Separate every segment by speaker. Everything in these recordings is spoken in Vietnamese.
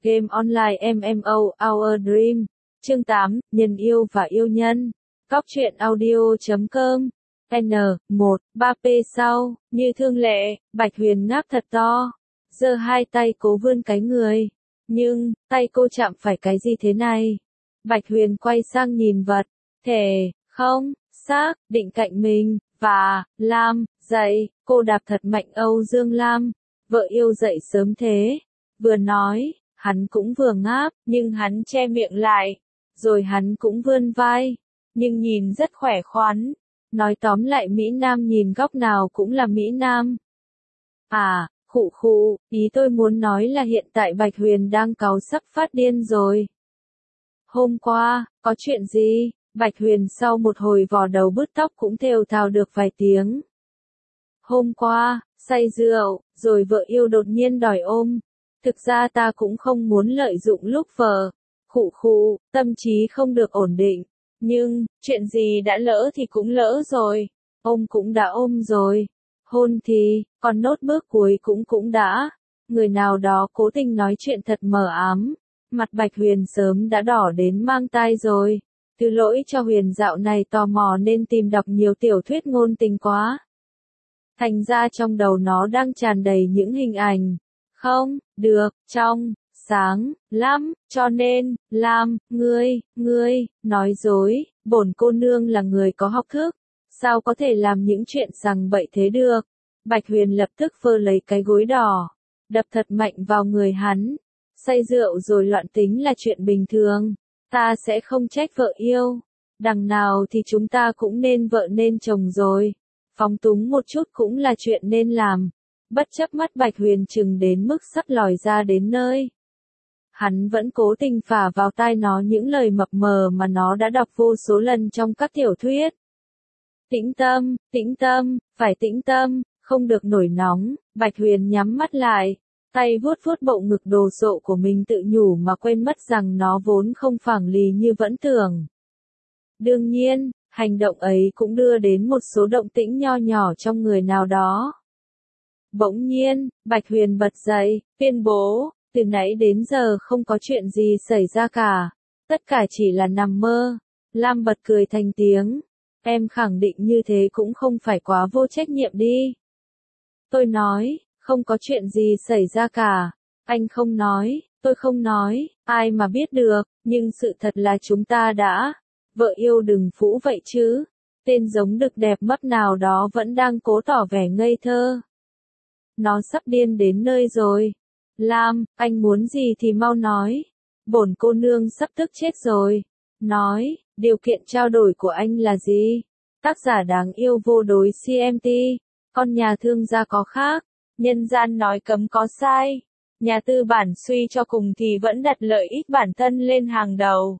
Speaker 1: Game online MMO Our Dream. Chương 8, Nhân yêu và yêu nhân. Cóc truyện audio.com. N1, 3P sau, như thương lệ, Bạch Huyền ngáp thật to. Giơ hai tay cố vươn cái người. Nhưng, tay cô chạm phải cái gì thế này? Bạch Huyền quay sang nhìn vật. Thể, không, xác, định cạnh mình, và, Lam, dậy, cô đạp thật mạnh Âu Dương Lam. Vợ yêu dậy sớm thế. Vừa nói, hắn cũng vừa ngáp, nhưng hắn che miệng lại. Rồi hắn cũng vươn vai, nhưng nhìn rất khỏe khoắn. Nói tóm lại Mỹ Nam nhìn góc nào cũng là Mỹ Nam. À, khụ, ý tôi muốn nói là hiện tại Bạch Huyền đang cáu sắp phát điên rồi. Hôm qua, có chuyện gì? Bạch Huyền sau một hồi vò đầu bứt tóc cũng thều thào được vài tiếng. Hôm qua, say rượu, rồi vợ yêu đột nhiên đòi ôm. Thực ra ta cũng không muốn lợi dụng lúc vợ. Khụ, tâm trí không được ổn định. Nhưng, chuyện gì đã lỡ thì cũng lỡ rồi. Ôm cũng đã ôm rồi. Hôn thì, còn nốt bước cuối cũng đã. Người nào đó cố tình nói chuyện thật mờ ám. Mặt Bạch Huyền sớm đã đỏ đến mang tai rồi. Thứ lỗi cho Huyền dạo này tò mò nên tìm đọc nhiều tiểu thuyết ngôn tình quá. Thành ra trong đầu nó đang tràn đầy những hình ảnh. Không, được, trong, sáng, lắm, cho nên, Lam, ngươi, nói dối, bổn cô nương là người có học thức. Sao có thể làm những chuyện sằng bậy thế được? Bạch Huyền lập tức vơ lấy cái gối đỏ. Đập thật mạnh vào người hắn. Say rượu rồi loạn tính là chuyện bình thường. Ta sẽ không trách vợ yêu. Đằng nào thì chúng ta cũng nên vợ nên chồng rồi. Phóng túng một chút cũng là chuyện nên làm. Bất chấp mắt Bạch Huyền chừng đến mức sắp lòi ra đến nơi. Hắn vẫn cố tình phả vào tai nó những lời mập mờ mà nó đã đọc vô số lần trong các tiểu thuyết. Tĩnh tâm, phải tĩnh tâm, không được nổi nóng. Bạch Huyền nhắm mắt lại, tay vuốt bộ ngực đồ sộ của mình tự nhủ mà quên mất rằng nó vốn không phẳng lì như vẫn tưởng. Đương nhiên, hành động ấy cũng đưa đến một số động tĩnh nho nhỏ trong người nào đó. Bỗng nhiên, Bạch Huyền bật dậy, tuyên bố, từ nãy đến giờ không có chuyện gì xảy ra cả. Tất cả chỉ là nằm mơ. Lam bật cười thành tiếng. Em khẳng định như thế cũng không phải quá vô trách nhiệm đi. Tôi nói, không có chuyện gì xảy ra cả. Anh không nói, tôi không nói, ai mà biết được, nhưng sự thật là chúng ta đã. Vợ yêu đừng phũ vậy chứ. Tên giống đực đẹp mấp nào đó vẫn đang cố tỏ vẻ ngây thơ. Nó sắp điên đến nơi rồi. Lam, anh muốn gì thì mau nói. Bổn cô nương sắp tức chết rồi. Nói, điều kiện trao đổi của anh là gì? Tác giả đáng yêu vô đối CMT. Con nhà thương gia có khác. Nhân gian nói cấm có sai. Nhà tư bản suy cho cùng thì vẫn đặt lợi ích bản thân lên hàng đầu.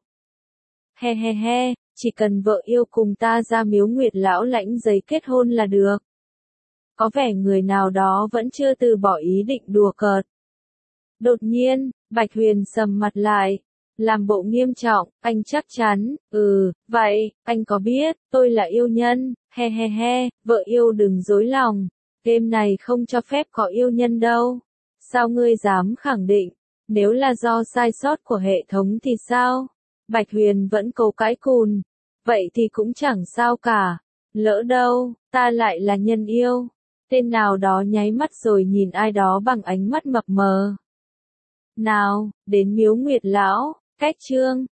Speaker 1: He, chỉ cần vợ yêu cùng ta ra Miếu Nguyệt Lão lãnh giấy kết hôn là được. Có vẻ người nào đó vẫn chưa từ bỏ ý định đùa cợt. Đột nhiên, Bạch Huyền sầm mặt lại. Làm bộ nghiêm trọng, anh chắc chắn, vậy, anh có biết, tôi là yêu nhân, he, vợ yêu đừng dối lòng. Game này không cho phép có yêu nhân đâu. Sao ngươi dám khẳng định? Nếu là do sai sót của hệ thống thì sao? Bạch Huyền vẫn cố cãi cùn. Vậy thì cũng chẳng sao cả. Lỡ đâu, ta lại là nhân yêu. Tên nào đó nháy mắt rồi nhìn ai đó bằng ánh mắt mập mờ. Nào, đến Miếu Nguyệt Lão, cách chương.